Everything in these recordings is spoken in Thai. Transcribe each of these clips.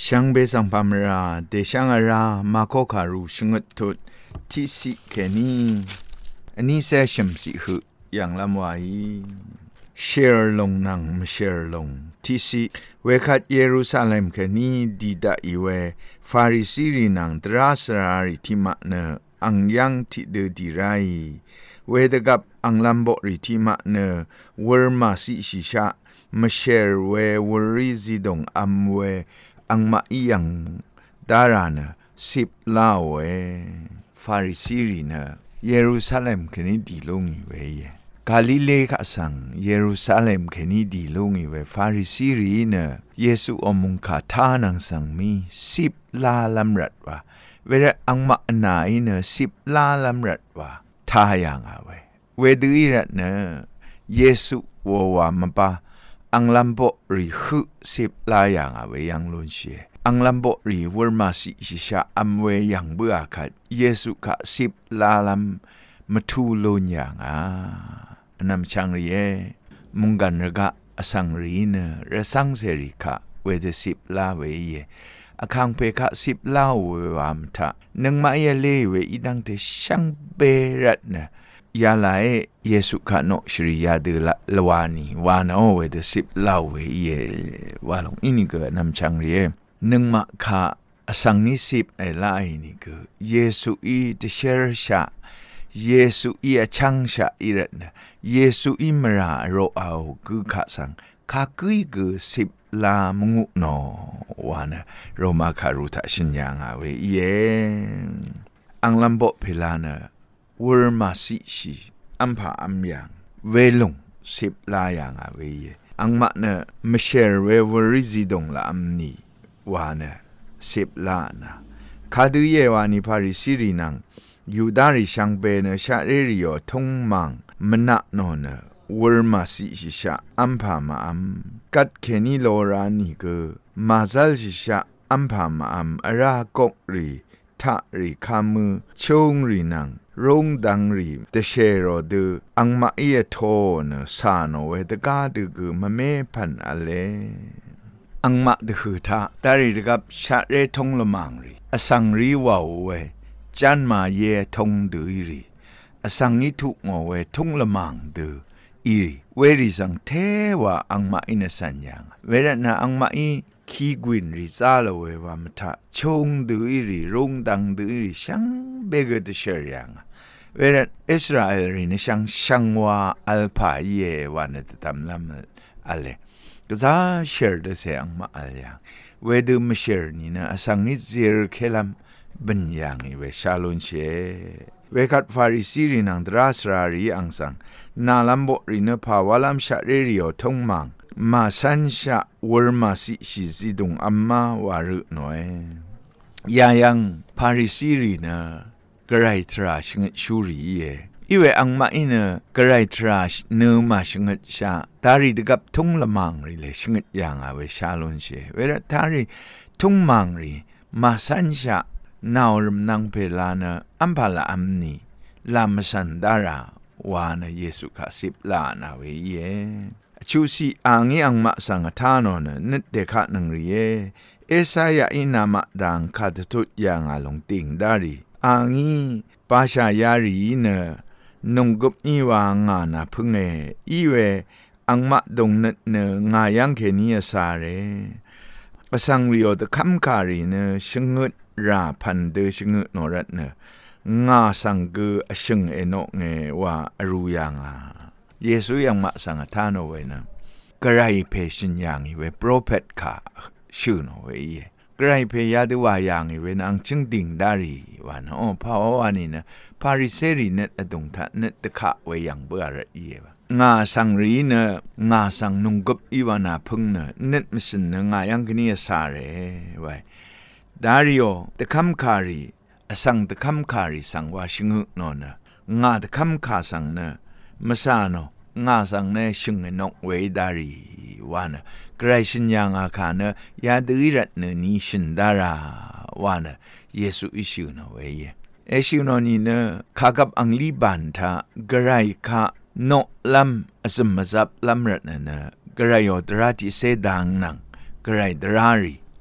ช่างเบสังพามราเดช่างอารามาโคคารูชงดทุดที่สิแค่นี้อันนี้เซชมสิหือย่างลำไว้เชร์ลงนังมาเชร์ลงที่สิเวคัดเยรูซาเล็มแค่นี้ดีดาอีเวฟาริสีรีนังตราสราริที่มาเนอังยังที่เดดีไรเวดกับอังลัมโบริที่มาเนวอร์มาสิชิชะมาเชร์เววอริซิดงอัมเวอังมาอียังดารานะสิบลาเวฟาริสีรีนะเยรูซาเล็มแค่นี้ดีลงอีเวยกาลิเลกะสังเยรูซาเล็มแค่นี้ดีลงอีเวฟาริสีรีนะเยซูอมุงคาทานังสังมีสิบลาลัมรัดวะเวลาอังมาหนาอินะสิบลาลัมรัดวะทายังเอาเวเวดือรัดนะเยซูววามปะอังลัมโบริหุสิบลายังเอาเวยังลุนเชอังลัมโบรีวอร์มาสิชิชาอัมเวยังเบื่อขัดเยซูกะสิบลาลัมมาทูลุนยังนำช่างเรียมุงกันระกะสังรีเนระสังเสริกะเวเดสิบลาเวเยอคังเปกะสิบลาเววามทะนังมาเยเลเวอีดังเตช่างเบรัตเนยาลายเยซูกะโนชริยาเดละวานีวานโอเวเดสิบลาเวเยวาลงอินิกะนำช่างเรียนึงมาค่ะสังนิสิบไอไลนี่คือเยซูอีเดเชอร์ชาเยซูอีชังชาอิรัตนะเยซูอีมราโรเอาคือข้าสังข้ากุยคือสิบลามงุโนวานะโรมาคารุทัชินยังอาเวเยอังลัมโบเพลานะวอร์มาสิชีอัมพาอัมยังเวลุงสิบลายังอาเวเยอังมะนะมเชร์เววอริซิดงละอัมนีวานะสิบลานะคาดูเยวานิพาริสิรินังยูดาริช่างเปเนชาเรริโอทงมังมณะโนเนวอร์มาสิชิชะอัมพามาอัมกัดเคนิโลรานิเกมาซัลชิชะอัมพามาอัมอรากกรีทะริคามือชงรีนังรงดังรีเตเชโรดอังมาเอโทเนซาโนเวตกาดึกมะเมพันอะเลอังมาดึกทะตาริดกับชะเรทงละมังรีอสังรีวาวเวจันมาเยทงดือรีอสังนิทุงอเวทงละมังดืออีรีเวริสังเทวะอังมาอินสัญญาเวรนะอังมาอีคีกวินริซาลเววามทะชงดือรีรงดังดือรีช่างเบกเดเชรยังเวรอิสราเอลรีนช่างว่าอัลพาเยวานตตำลำอะไรก็จะเชร์เดเสียงมาอะไรอย่างเวดูมเชร์นี่นะสังนิจเรเคลัมบัญญังเวชาลุนเชเวกัดฟาริสีรินังดราสรารีอังสังนาลัมโบรินภาวลัมชะเรริโอทงมังมาสันชะวอร์มาสิชิซิดุงอัมมาวารุโนเอยายังฟาริสีรินะกระไรทราชงชูรีเยอีเวอังมาอินะกระไรทราชเนื้อมาชงชาตาริดกับทงละมังรีเลชงยังเวชาลุนเชเวรตาริทงมังรีมาสันชะนาวรำนังเพลานะอัมพาลาอัมนีลามสันดาราวานะเยซูคาสิบลานาเวเยชูสีอังยังมาสังฆทานนนึดเดคะนังเรียเอสายาอินามะดังคาดทุดยังอาลงติงดารีอังอีปาชายารีเนนงกุบอีวางานาพึ่งอีเวอังมะดงนัดเนงายังเคนียสาเรอสังริโอตะคัมคารีเนชงดราพันเดชงโนรัตเนงาสังเกอชงเอโนเงว่ารูยังเยซูยังมาสังฆทานเอาไว้นะกระไรเพชินยังอีเวโปรเฟตค่ะชื่อเอาไว้กระไรเพยาดว่ายังอีเวนางจึงดิ่งดารีวันอ๋อพาววานี่นะพาริเซรีเนตอดงทะเนตตะขะไว้ยังเบื่อระเยวงาสังรีเนงาสังนุงกุบอีวานาพึ่งเนเนตมิสินเนงายังกนี่สาเรไว้ดาริโอตะคัมคารีสังตะคัมคารีสังวาชิงุโนนะงาตะคัมคาสังเนมะซาโนงาสังเนชิงนกเวดารีวานะไกรชินยังอาคาเนยาดือรัตเนนิชินดาราวานะเยซูอิชูโนเวเยเอชิโนนีเนคากับอังลีบันทากระไรคาโนลัมอสมมซับลัมรัตเนกระไรโอดราติเซดังนังกระไรดรารี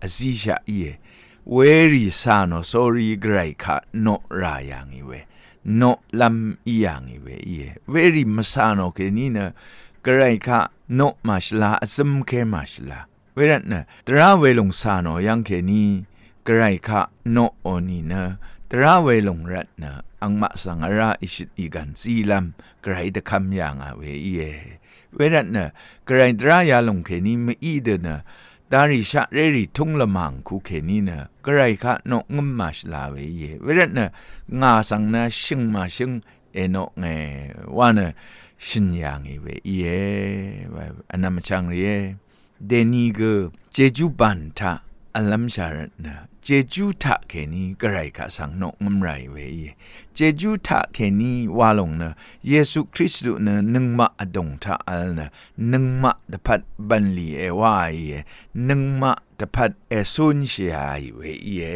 azisha iye weri sano sorry grai ka no rayang iwe no lam iyang iwe iye weri masano ke nina grai ka no mashla azum ke mashla werat na dra welong sano yang ke ni grai ka no onina dra welong rat na ang masangara isit igan silam grai de kam yang awe iye werat na grai dra ya long ke ni me ide na dari sha reri tung lamang ku ke ni na grai ka no ngum mash la we ye werat na nga sang na shing ma shing e no nge wana shin yang we ye anam chang ye deni ge jeju ban ta alam sharat na jeju ta ke ni grai ka sang no ngum rai we ye jeju ta ke ni wa long na yesu christu na nung ma adong ta al na nung ma de pat ban li e wa ye nung ma de pat e sun shia we ye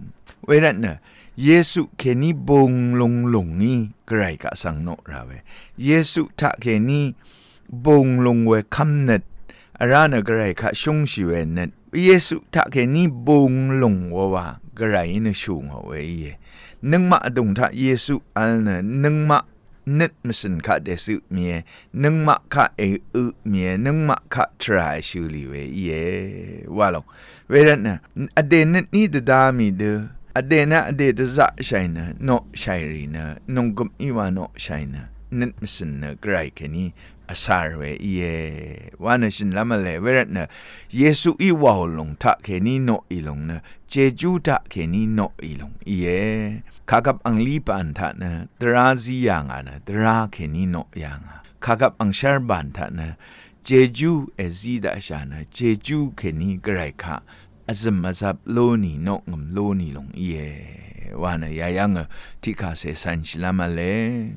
we rat na yesu ke ni bong long long ni grai ka sang no ra we yesu ta ke ni bong long we kam net arana grai ka shong shi we net yesu ta ke ni bong long wa grai na shung ho we ye nung ma adong ta yesu al na nung ma net misen ka desu mie nung ma ka e u mie nung ma ka try shu li we ye walo we rat na ade net ni de da mi de ade na ade de za shaina no shairina nong gum iwa no shaina net misen na grai ke ni asar we ye wana shin lamale werat na yesu I wa long ta ke ni no ilong na jeju ta ke ni no ilong ye kakap ang lipan ta na drazi yang ana dra ke ni no yang kakap ang sharban ta na jeju ezida shana jeju ke ni grai ka azam azab lo ni no ngum lo ni long ye wana ya yang tika se san shilamale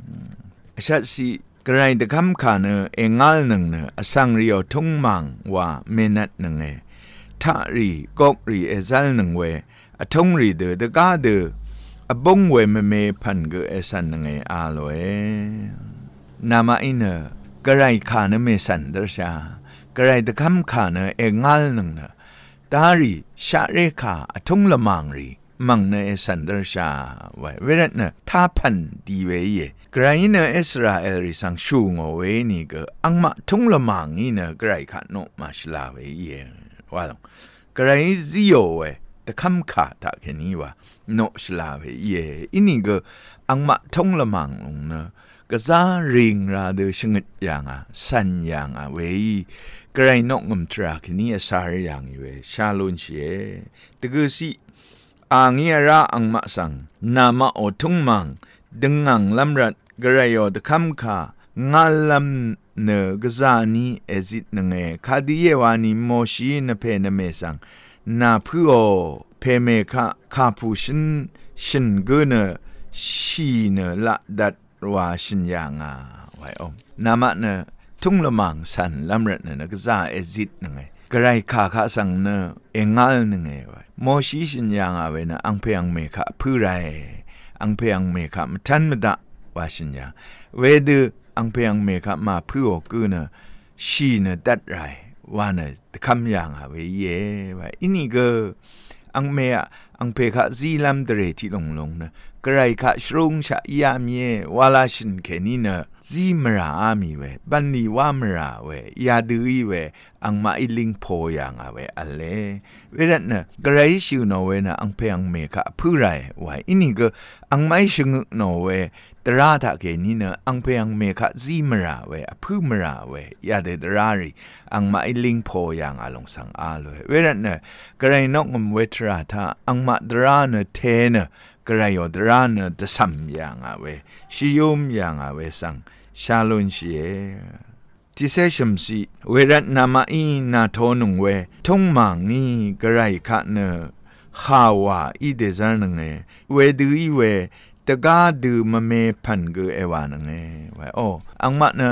ashat siกระไรเดคำขาเนเองาลหนึ่งเนอสังริโอทุ่งมังว่าเมนัดหนึ่งท่ารีกอกรีเอซัลหนึ่งเวทุ่งรีเดอดกาเดอบงเวเมพันเกเอซันหนึ่งอาโลนามาอินเนกระไรขาเนเมสันเดชากระไรเดคำขาเนเองาลหนึ่งเนตารีชาเรขาทุ่งละมังรีมังเนเอซันเดชาไว้เวรัตเนท่าพันดีเวเยกรายเนอิสราเอลริสังชูงเอาไว้นี่ก็อังมาทุ่งละมังนี่เนกรายขาโนมาชลาเวเยว่าลงกรายซิโอเวแต่คำขาตาแค่นี้ว่าโนชลาเวเยอินี่ก็อังมาทุ่งละมังลงเนก็ซาริงราเดชงดอย่างสัญญางเวกรายนกงมตราแค่นี้สารอย่างเวชาลุนเชแต่ก็สิอังเยราอังมาสังนามาโอทุ่งมังดึงอังลำรัดกระยอดคำขางาลำเนกซานีเอซิตนงคาดีเยวานีโมชีนเพนเมสังนาพูโอเพเมคาพูชินเกเนชีเนละดัดวาชินยางไว้อมนามะเนทุ่งละมังสันลำรัดเนกซาเอซิตนงกระไรขาสังเนเองาลนงไว้โมชีชินยางเวนะอังเพยังเมคาพูไรอังเพยังเมคามทันมดะวาชินยาเวดอังเพยังเมคามาพูโอกูเนชีเนดัดไรวานะคำยังเวเยว่าอินี่ก็อังเมอังเพคาซีลัมเดเรที่ลงนะกระไรคะชรุงชะยามเยวาลาชินแค่นี้เนซีมราอามีเวบันนีวามราเวยาดูอีเวอังมาอิลิงโพยังเวอะไรเวรัตเนกระไรชิวโนเวนะอังเพยังเมคาพูไรว่าอินี่ก็อังไม่ชงโนเวตราทักเกนี่เนอังเพยังเมคาซีมราเวพูมราเวยาเดดรารีอังมาอิลิงโพยังลงสังอาเลยเวรัตเนกระไรนกงมเวทราทาอังมาดราเนเทเนกระยอดรานเดสัมยังเวชิยมยังเวสังชาลุนเชที่เซชมซีเวรัตนามาอีนาโทนุงเวทงมังนีกระไรคะเนฮาวาอีเดซานงเวดูอีเวตะกาดูมะเมพันเกเอวานงไวโออังมะเน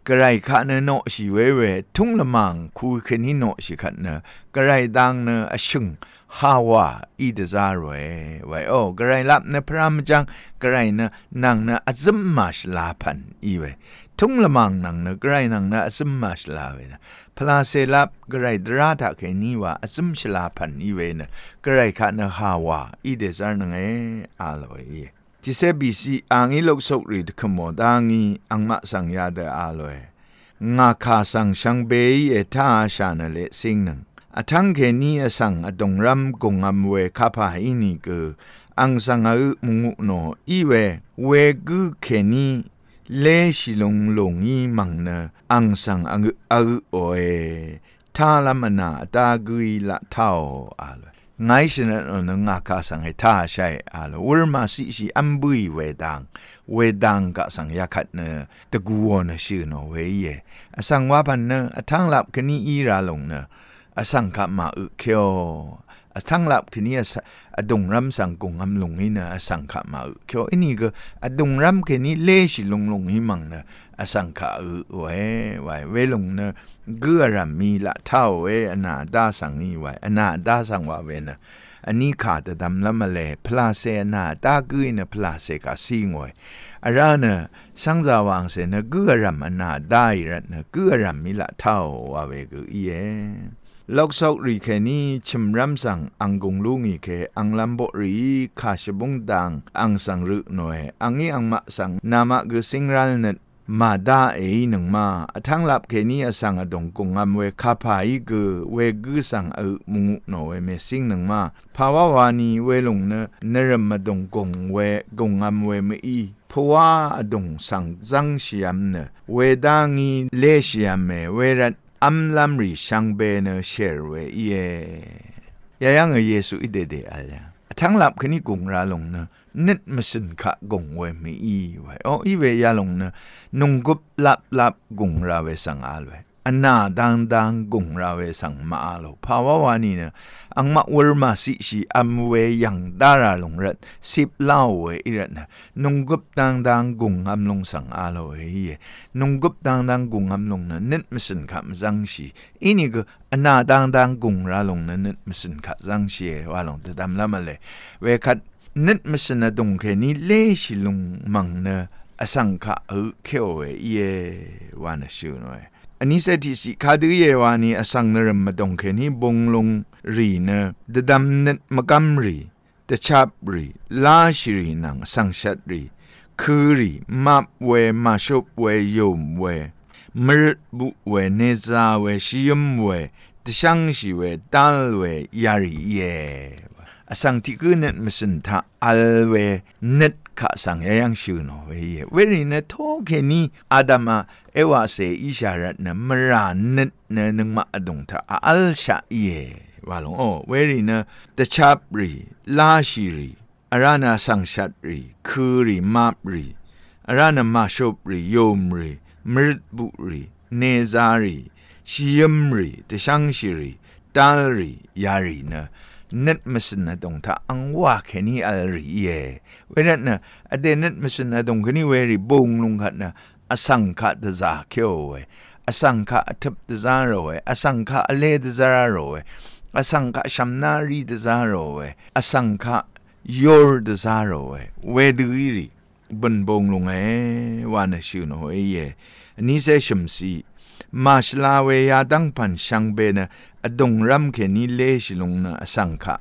กระไรคะเนโนสิเวเวทุ่งละมังคูเขนิโนสิขัดเนกระไรดังเนอชึงฮาวาอีเดซาโรไว้โอกระไรลับเนพระมจังกระไรเนนางเนอซึมมาชลาพันอีเวทุ่งละมังนางเนกระไรนางเนอซึมมาชลาเวนะพลาเซลับกระไรดราตะเขนีว่าซึมชลาพันอีเวนะกระไรคะเนฮาวาอีเดซาร์นังอาลอยที่เซบีซีอังอีโลกสุริดขโมดังอีอังมาสังยาเดอาลอยงาคาสังชังเบยท่าชาเนเลสิงนังทั้งเขนี้สังอดงรำกงอำเวคาพาอินีเกอังสังมุงุโนอีเวกุเขนี้เลชิลงลงอีมังเนอังสังโอท่าละมนาตากุยละเท่าอาลไงฉันนงาคาสังให้ท่าใช่อาลวรมาสิอัมบุยเวดังกะสังยาขัดเนตะกูวนชื่อโนเวเยสังว่าพันเนทั้งหลับคณีอีราลงเนสังขมาเคียวทั้งหลับคณีอดงรำสังกงอำลงนี่เนสังขมาเคียวอันนี้ก็อดงรำคณีเลชิลงนี่มังเนสังขาไว้เวลงเนเกือรำมีละเท่าอนาดาสังนี่ไว้อนาดาสังว่าเวนะอันนี้ขาดดำละมาเลพลาเซนาตากุยเนพลาเซกาซิงวยอาราเนสังจาวางเสนเกือรำอนาได้ระเนเกือรำมีละเท่าว่าเวกุลอกซอกรีเคนี้ชิมรำสังอังกงลุงอีเคอังลัมโบรีคาชบงดังอังสังรึหน่วยอังนี้อังมะสังนามะกุสิงรัลเนมาดาหนึ่งมาทั้งหลับเคนี้สังอดงกงอำเวคาพายกุเวกุสังมุงหน่วยเมสิงหนึ่งมาภาวะวานีเวลงเนรมดงกงเวกงอำเวเมอีเพราะว่าอดงสังจังเชียมเนเวดังอีเลเชียมเวรัตอัมลัมรีช่างเบเนเชรเวยังเยซูอิเดเดอะไรทั้งหลับคณิกงราลงเนนิดมาสินขะกงเวมีไว้อีเวยาลงเนนุงกุบลับกงราเวสังอาลเวอันนาดังกงราเวสังมาอาลภาวะวานีเนอังมาวรมาสิอัมเวยังดาราลงรัดสิบเล่าเวอิรัตนะนุงกุบดังกงอัมลงสังอาลเวนุงกุบดังกงอัมลงเนนิดมาสินขะมจังชีอินี่ก็อันนาดังกงราลงเนนิดมาสินขะจังชีว่าลงจะดำละมาเลยเวคัดนิดมาสนาดงแค่นี้เลชิลงมังเนอสังขะเขียววานะชื่อหน่อยอันนี้เสถิสิคาดือวานีอสังนรมดงแค่นี้บงลงรีเนดดำนิดมกัมรีตะชับรีลาชิรีนังสังชัดรีคือรีมาเวมาชุบเวยมเวมรบุเวเนซาเวชิยมเวตะช่างชิเวตัลเวยารีสังที่กูเน็ตมาสินทาอัลเวเน็ตข้าสังยังชื่อโนเวรีเนโทแค่นี้อาดามาวาเซอิชาระเนมราเน็ตเนนึงมาอดงทาอัลชาว่าลงเวรีเนตะชับรีลาชิรีอารานาสังชัดรีคือรีมาบรีอารานามาชบรีโยมรีมรดบุรีเนซารีชิยมรีตะช่างชิรีตัลรียารีเนนัดมาสนาดงท่าอังว่าแค่นี้อะไรเวนัดนะอเดนัดมาสนาดงแค่นี้เวรีบงลงขัดนะอสังขะตะซาเขียวอสังขะทับตะซาโรอสังขะเลตะซาโรอสังขะชัมนารีตะซาโรอสังขะยอร์ตะซาโรเวดูรีบันบงลงวานะชื่อโนนี่เสชมซีมาชลาเวียดังพันช่างเบนะดงรำแค่นี้เลชลงนะสังขะ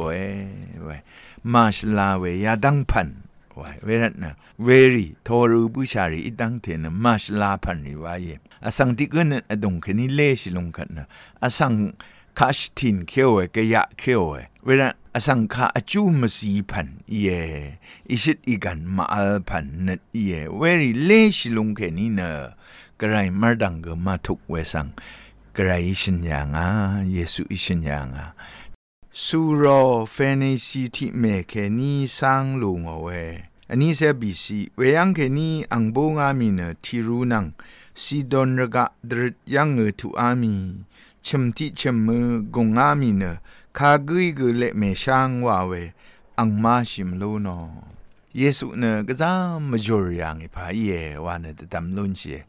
มาชลาเวียดังพันเวรัตนะเวรีทอรูบุชารีดังเทนะมาชลาพันริวายสังที่กันนะดงแค่นี้เลชลงกันนะสังคาชตินเขียวกะยะเขียวเวรัตสังขะจูมสีพันอิสิตอีกันมาอัลพันนัดเวรีเลชลงแค่นี้นะกระไรมาดังก็มาทุกเวสังกระไรชินยังเยซูอิชินยังสุโรเฟเนซีที่เมเคนีสังลุงอันนี้เซบิซีเวยังเคนีอังโบงามีเนทิรูนังซีดอนรกะดรยังทุอามีชิมที่ชิมมือกงอามีเนคากุยกุเลเมช่างว่าเวอังมาชิมลูนเยซูเนก็จะมาจอยยังพายวันเดดำลุนเช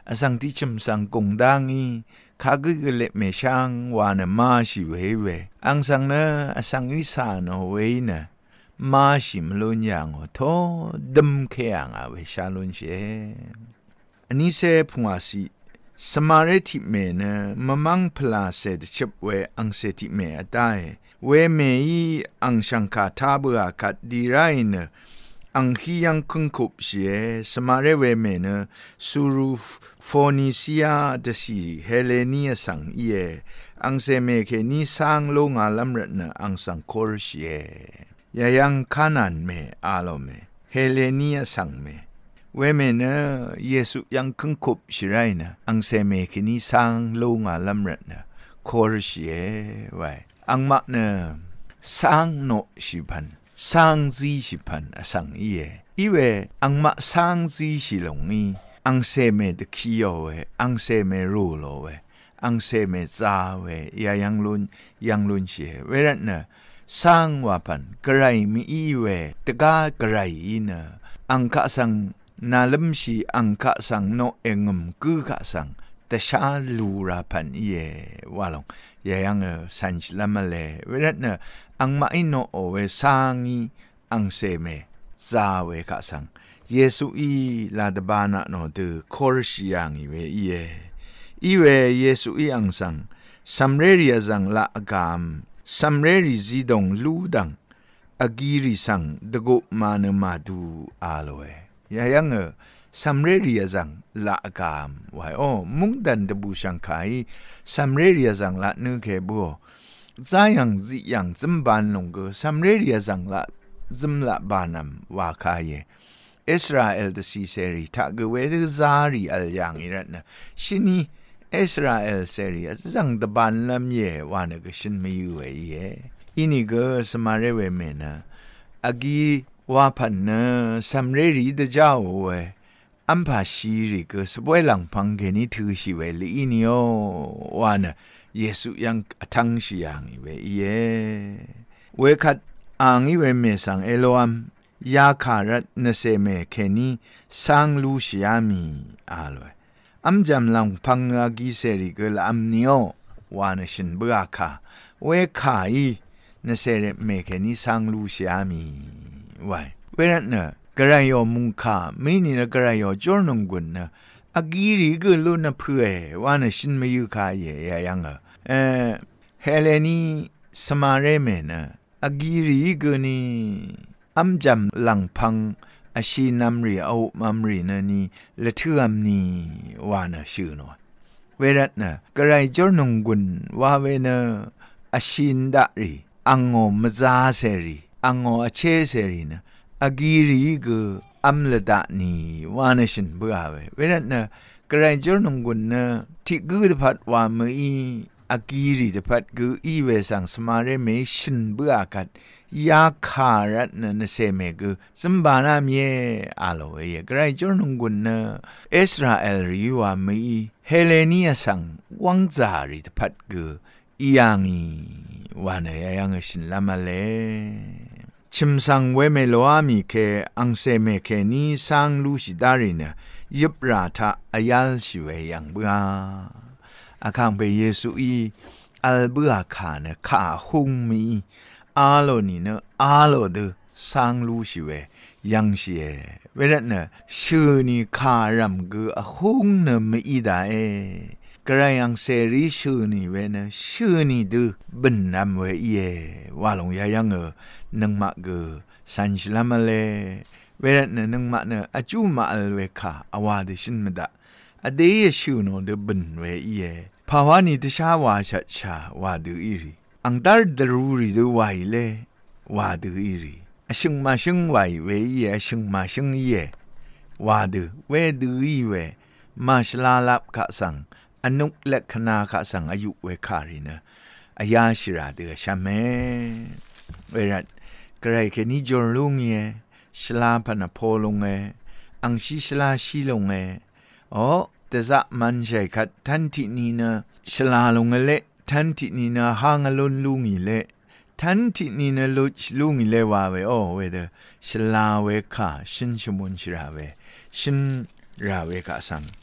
อสังที่ชิมสังกงดังอีข้าก็เล็บเมช่างวานมาชิเวเวอังสังเนอสังวิสานเอาไว้เนมาชิมลุนยังโทดมเคียงเอาไว้ชาลุนเชอันนี้เสพงาสีสมาเรติเมเนมมังพลาเสดชิบเวอังเสติเมอได้เวเมยีอังชังคาทาเบือกัดดีไรเนอังฮียังคุงคุบเสียสมาเรเวเมเนซูรูโฟนิเซียเดซีเฮเลนียสังเยอังเซเมเคนิสังลงอาลัมรเนอังสังโครเสียยายังคานันเมอาโลเมเฮเลนียสังเมเวเมเนเยซูยังคุงคุบสิไรเนอังเซเมเคนิสังลงอาลัมรเนโครเสียไว้อังมะเนสังโนชิพันสังซีชิพันสังเยอีเวอังมะสังซีชิลงอีอังเซเมตะคีโอเวอังเซเมรูโลเวอังเซเมซาเวยายังลุนเชเวรันเนสังวาพันกระไรมีอีเวตะกากระไรอีเนอังคะสังนาลัมชีอังคะสังโนเองมกือกะสังแต่ชาลูราพันเยวาลงยายังสันชลามเลเวรันเนอังมาอินโนโอเวสังอีอังเซเมซาเวกะสังเยซูอีลาดบานะโนเดโครชิยังอีเวอีเวเยซูอีอังสังซัมเรรียซังละกามซัมเรรีซีดงลูดังอากีริสังดกุมาเนมาดูอาโลเวยายังซัมเรรียซังละกามไว้โอมุงดันดบูชังไคซัมเรรียซังละนึเคบัวซายังซิยังซึมบานลงกซัมเรรียซังละซึมละบานัมวาคายอิสราเอล的ซีเซรีทักเวดซารีอัลยังอีรัตนะชินีอิสราเอลเซรีจังตบันลำเยวานกชินไม่อยู่อินี่ก็สมาเรเวเมนะอากีวาพันนะสัมเรรีดเจ้าเวอัมพาชีริก็สบวยหลังพังเกนิถือชีเวลีอินิโอวานเยซูยังทั้งชียังอีเวเวคัดอ่างอีเวเมสังเอโลอัมยาคารัตนเซเมเคนีสังลูชิยามีอาลวยอัมจำลังพังอากิเซริกลอัมนิโอวานชินเบือคาเวคาอีนเซเรเมเคนีสังลูชิยามีไว้เวรัตเนกระไรยมุงคาไม่นี่นะกระไรยจอร์นงกุนนะอากิริกลุนเพื่อวานชินไม่อยู่คาเยยังเฮเลนีสมาเรเมนะอากิริกนี่อัมจำหลังพังอาชีนัมรีเอามัมรีนันีและเทือมนีวานะชื่อหน่อยเวรัตนะกระไรจอร์นงกุนว่าเวนะอาชินดารีอังโงมซาเซรีอังโงอาเชเซรีนะอากิริกอัมละดานีวานะชินเบื่อเวรัตนะกระไรจอร์นงกุนนะที่กูดพัดว่ามืออากิริดพัดกูอีเวสังสมาเรเมชินเบื่อกัดยาคารัตนเซเมกุซัมบานามีอาโลเยกไรจอร์นงกุนนะอิสราเอลริวามีเฮเลนียสังวังจาริตพัดกุอียังอีวานยายังชินลามาเลชิมสังเวเมโลอามีเคอังเซเมเคนีสังลูชิดารินะยิบราทาอายัลชิเวยังเบืออาคังเปเยซูอีอัลเบือคานะขาหุงมีอาโลนี่เนอาโลเดสังลูชิเวยังเชียเวรัตเนชื่อนี่คารัมกุอหุงเนไม่ได้กระยังเซรีชื่อนี่เวนะชื่อนี่ดูบันนำเวว่าลงยายังนังมะกุสันชลามาเลเวรัตเนนังมะเนอจูมาอัลเวคาอวาดิชินมะดะอเดยชื่อโนเดบันเวภาวะนี้ตชาวาชัดชาวาดูอีรีอังดาร์ดรูรีดูไวเลวาดูอีรีชิงมาชิงไวเวชิงมาชิงวาดูเวดูอีเวมาชลาลับขะสังอนุเล็กขนาขะสังอายุเวคารีนะอายาชิราเดือชาเมเวรัตกระไรแค่นี้จอลุงชลาพนาโพลงอังชิชลาชิลงอ๋อแต่จะมันใช่ขัดทันทีนี้นะชลาลงเละทันทีนี้นะหางลุนลุงอีเละทันทีนี้นะลุงอีเละว่าเวโอเวเดชลาเวคาชินชมุนชิราเวชินราเวคาสัง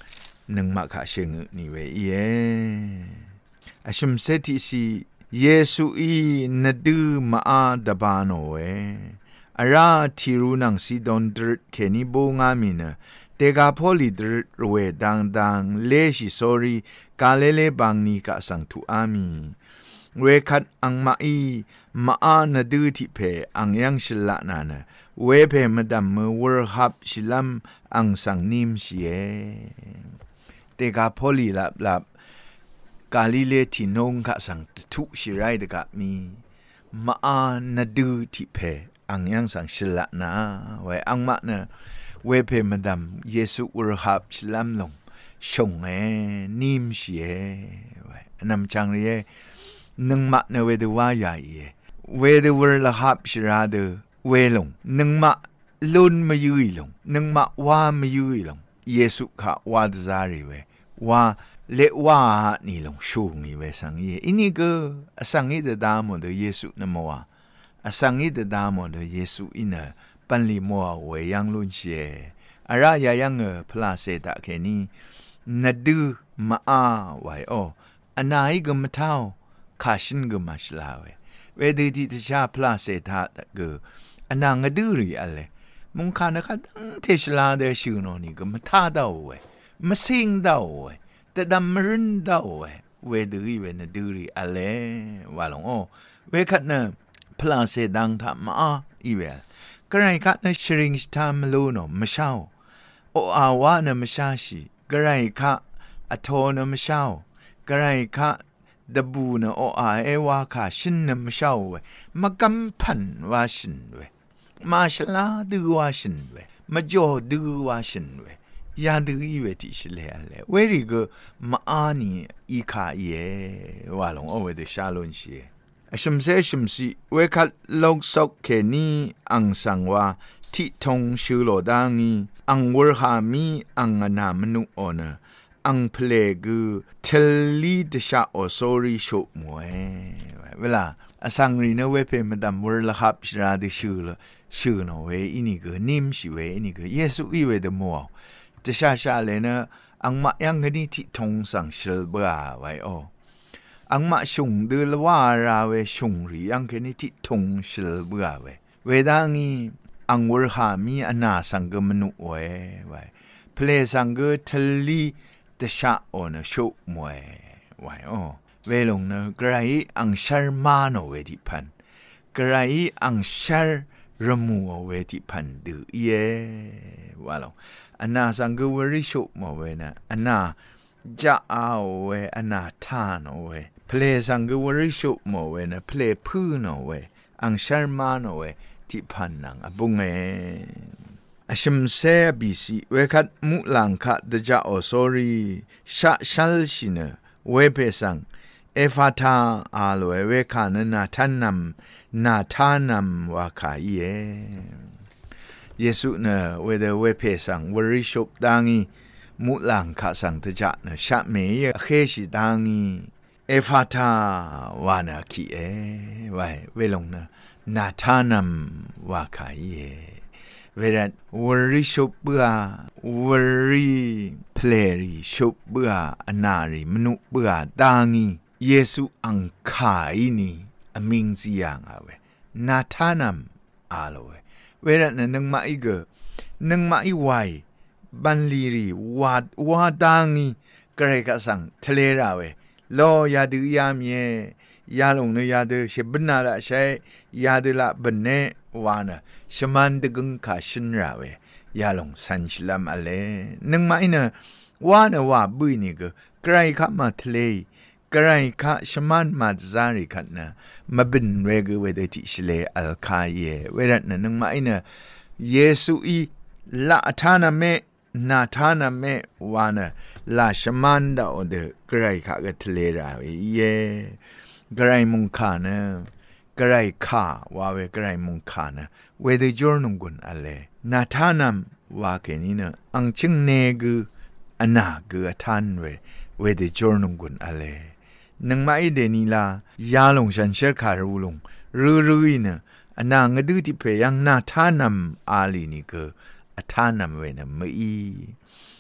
นึงมาขาเชงนี่เวเยอชุมเซติสีเยซูอีนดูมาอาดบานโอเวอาราทิรูนังซีดอนดรเคนิโบงามินะเตกาพอลิดรรเวดังเลชิสอรีกาเลบังนีกะสังทุอามีเวคัดอังมาอีมาอานดูทิเพอังยังชิละนานะเวเพมดัมเมวรฮับชิลัมอังสังนิมชีเอเตกาพอลิลับกาลิเลทินงกะสังทุชิไรดกะมีมาอานดูทิเพอังยังสังชิละนาเวอังมะนะเวเพมดัมเยซูวรฮับชิลัมลงชงนิมชีเอเวนำจังเรียนึงมะเนเวดว่าใหญ่เวดวรละฮับชิราเดเวลงนึงมะลุนมายุยลงนึงมะว่ามายุยลงเยซูขะวาดซาริเวว่าเลว่านี่ลงชูนี่เวสังเยอินี่ก็สังเยดดามอเดเยซูนมัวสังเยดดามอเดเยซูอินะปันลิมัวเวยังลุนเชอารายายังพลาเซตะเคนีนัดดูมาอาไวโออันไหนก็มาเท่าขาชินก็มาชลาเวดีที่จะชาพลาเซตะก็อันนั้นก็ดูรีอะไรมุงคานะคะตั้งเทชลาเดชิโนนี่ก็มาท่าดาวมาสิงดาวแต่ดำมรินดาวเวดีเวนดูรีอะไรว่าลงโอเวคัดนะพลาเซดังทำมาอีเวลกระไรคัดนะชริงสตามโลโนมาเช่าโออาวานะมาชาชีกระไรคะอโทนะมาเช่ากระไรคะดบูนะโออาเอวาค่ะชินนะมาเช่าเวมากำพันว่าชินเวมาชลาดูว่าชินเวมาจ่อดูว่าชินเวยาดูอีเวติชเลอะไรเวริกมาอานีอีขาเยว่าลงเอาเวเดชาลนเชียชิมเซชิมซีเวคัดลกซอกเคนีอังสังว่าที่ทงชื่อโลดังีอังวรหามีอังนามนุโอนะอังเพลกูเทลีดชาโอโซริโชมวยเวลาอสังรีนเวเพมดัมวรละครับชราดิชื่อโนเวอินี่ก็นิมชิเวอินี่ก็เยซูอีเวเดมัวจะชาเลยนะอังมายังนี่ที่ทงสังเชลเบาไวโออังมาชุงดูลว่าราเวชุงรียังแค่นี้ที่ทงเชลเบาเวดังนี้อังวรหามีอนาสังกมนุเวเพลสังกทลีตชะโอนะโชมวยไวโอเวลงนะกระไรอังชาร์มาโนเวทิพันกระไรอังชาร์รมูเวทิพันดูเยว่าลงอนาสังกวริโชมเวนะอนาจะเอาเวอนาทานเวเพลสังกวริโชมเวนะเพลพื้นเวอังชาร์มาโนเวที่พันนังอบุงอชิมเซบีซีเวคัดมุลังคัดจะโอโซรีชัลชินเวเปสังเอฟาทาอาลเวคานนาทานัมวาคายเยซูเนเวเดเวเปสังวริชบดังีมุลังคัดสังจะเนชะเมยเคชิดังีเอฟาทาวานาคีไวเวลงนะนาทานัมวาคายเวรันวริชบเบือวริเพลรีชบเบืออนารีมนุเบือดังีเยซูอังคายนี่อมิงซียังเวนาทานัมอาลเวรันนึงมาอีกนึงมาอีไวบันลีรีวาดังีกระไรกสังทะเลราเวโลยาดือยามเยยาลงเนยาดือเชบนาละใช้ยาดือละบันเนวานะชมันดกุงคาชินราเวยาลงสันชลัมอะไรนึงมาอินะวานะว่าบุยนี่ก็ใครข้ามาทะเลใครข้าชมันมาซาริขัดนะมาบินเวกเวเดติชเลอัลคาเยเวรัตนะนึงมาอินะเยซูอีละทานะเมนาทานะเมวานะลาชมันดาโอเดใครข้าก็ทะเลราเวเยกระไรมุงขานะกระไรข้าวาเวกระไรมุงขานะเวเดจอร์นุงกุนอะไรนาทานัมวาเกนี่นะอังชิงเนกุอนากุทันเวเดจอร์นุงกุนอะไรนังมาไอเดนีลายาลงฉันเชื่อขารูลงรู้นะอนางดูที่เพยังนาทานัมอาลีนี่ก็อทานัมเวนะไม่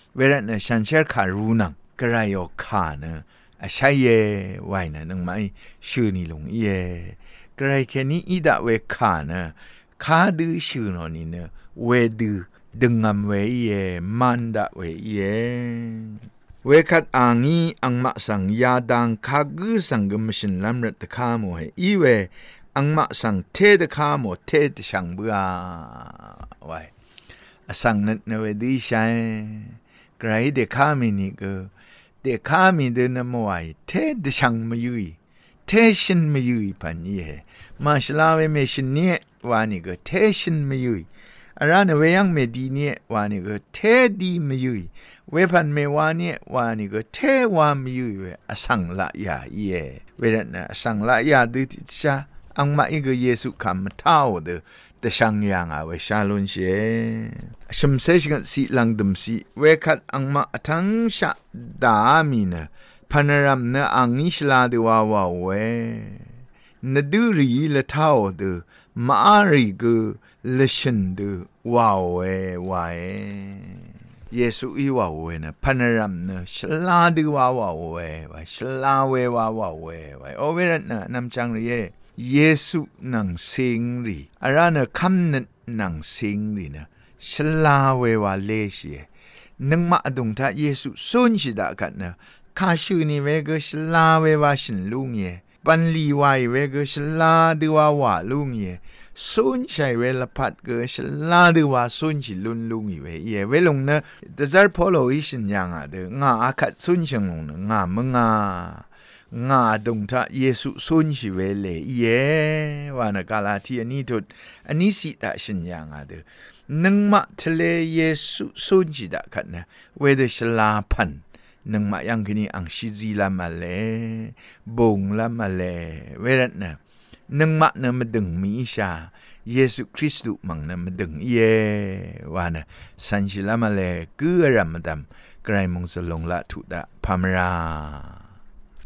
เวลาเนี่ยฉันเชื่อขารู้นังกระไรขาเนี่ยใช่เย่ไว้นะนังไม่ชื่อนี่ลงเย่กระไรแค่นี้อีดาเวขาเนี่ยขาดื้อชื่อนอนี่เนี่ยเวดื้อดึงงามเวเย่มันดาเวเย่เวคัดอ่างงี้อังมาสังยาดังขากือสังกมชินลำรัตข้าโมเหอีเวอังมาสังเทตข้าโมเทตช่างเบื่อไว้สังนัดเนวดีใช่ใครเด็กข้ามีนี่ก็เด็กข้ามีเดินมาไว้เทตช่างมายุยเทชินมายุยพันยี่มาชลาเวเมชินเนี่ยวานี่ก็เทชินมายุยอะไรนะเวยังเมดีเนี่ยวานี่ก็เทดีมายุยเวพันเมวาเนี่ยวานี่ก็เทวามายุยเวสังละยาเย่เวรนะสังละยาดิติชาอังมาอีกเยซูคำมาเท่าเดแต่ช่างยังเอาไว้ชาลุนเชชมเสกกันสีหลังดมสีเวคัดอังมาทั้งชาดามีนะพันรำเนอังอิชลาเดวาวาเวนดูรีละเท่าเดมารีกละชันเดวาเววายเยซูอีวาเวนะพันรำเนชลาเดวาวาเววชลาเววาวาเววโอเวรนะนำจังเรียเยซูนังสิงรีอะไรนะคำนั้นนังสิงรีนะชลาเววาเลเชียนังมาดุงท่าเยซูสุนชิดากันนะข้าชื่อนี่เวกชลาเววาชินลุงเยปันลีวายเวกชลาดีวาวาลุงเยสุนชัยเวลพัดกชลาดีวาสุนชิลุนลุงเวเยเวลงนะแต่จาร์พอโลอิชินยังอ่ะเด้งาอาคัดสุนชิงลงนะงามึงงาดงท่าเยซูสุนชิเวเลเยวานกาลาที่อันนี้ทุดอันนี้สิตาชินยังอ่ะเด้นังมาทะเลเยซูสุนชิดาคัดนะเวเดชลาพันนังมายังคืนนี้อังชิจีลามาเลบงลามาเลเวรัตนะนังมานะมาดึงมีชาเยซูคริสต์มังนะมาดึงเยวานะสันชิลามาเลกือรำมาดำไกรมงสลงละทุดะพามรา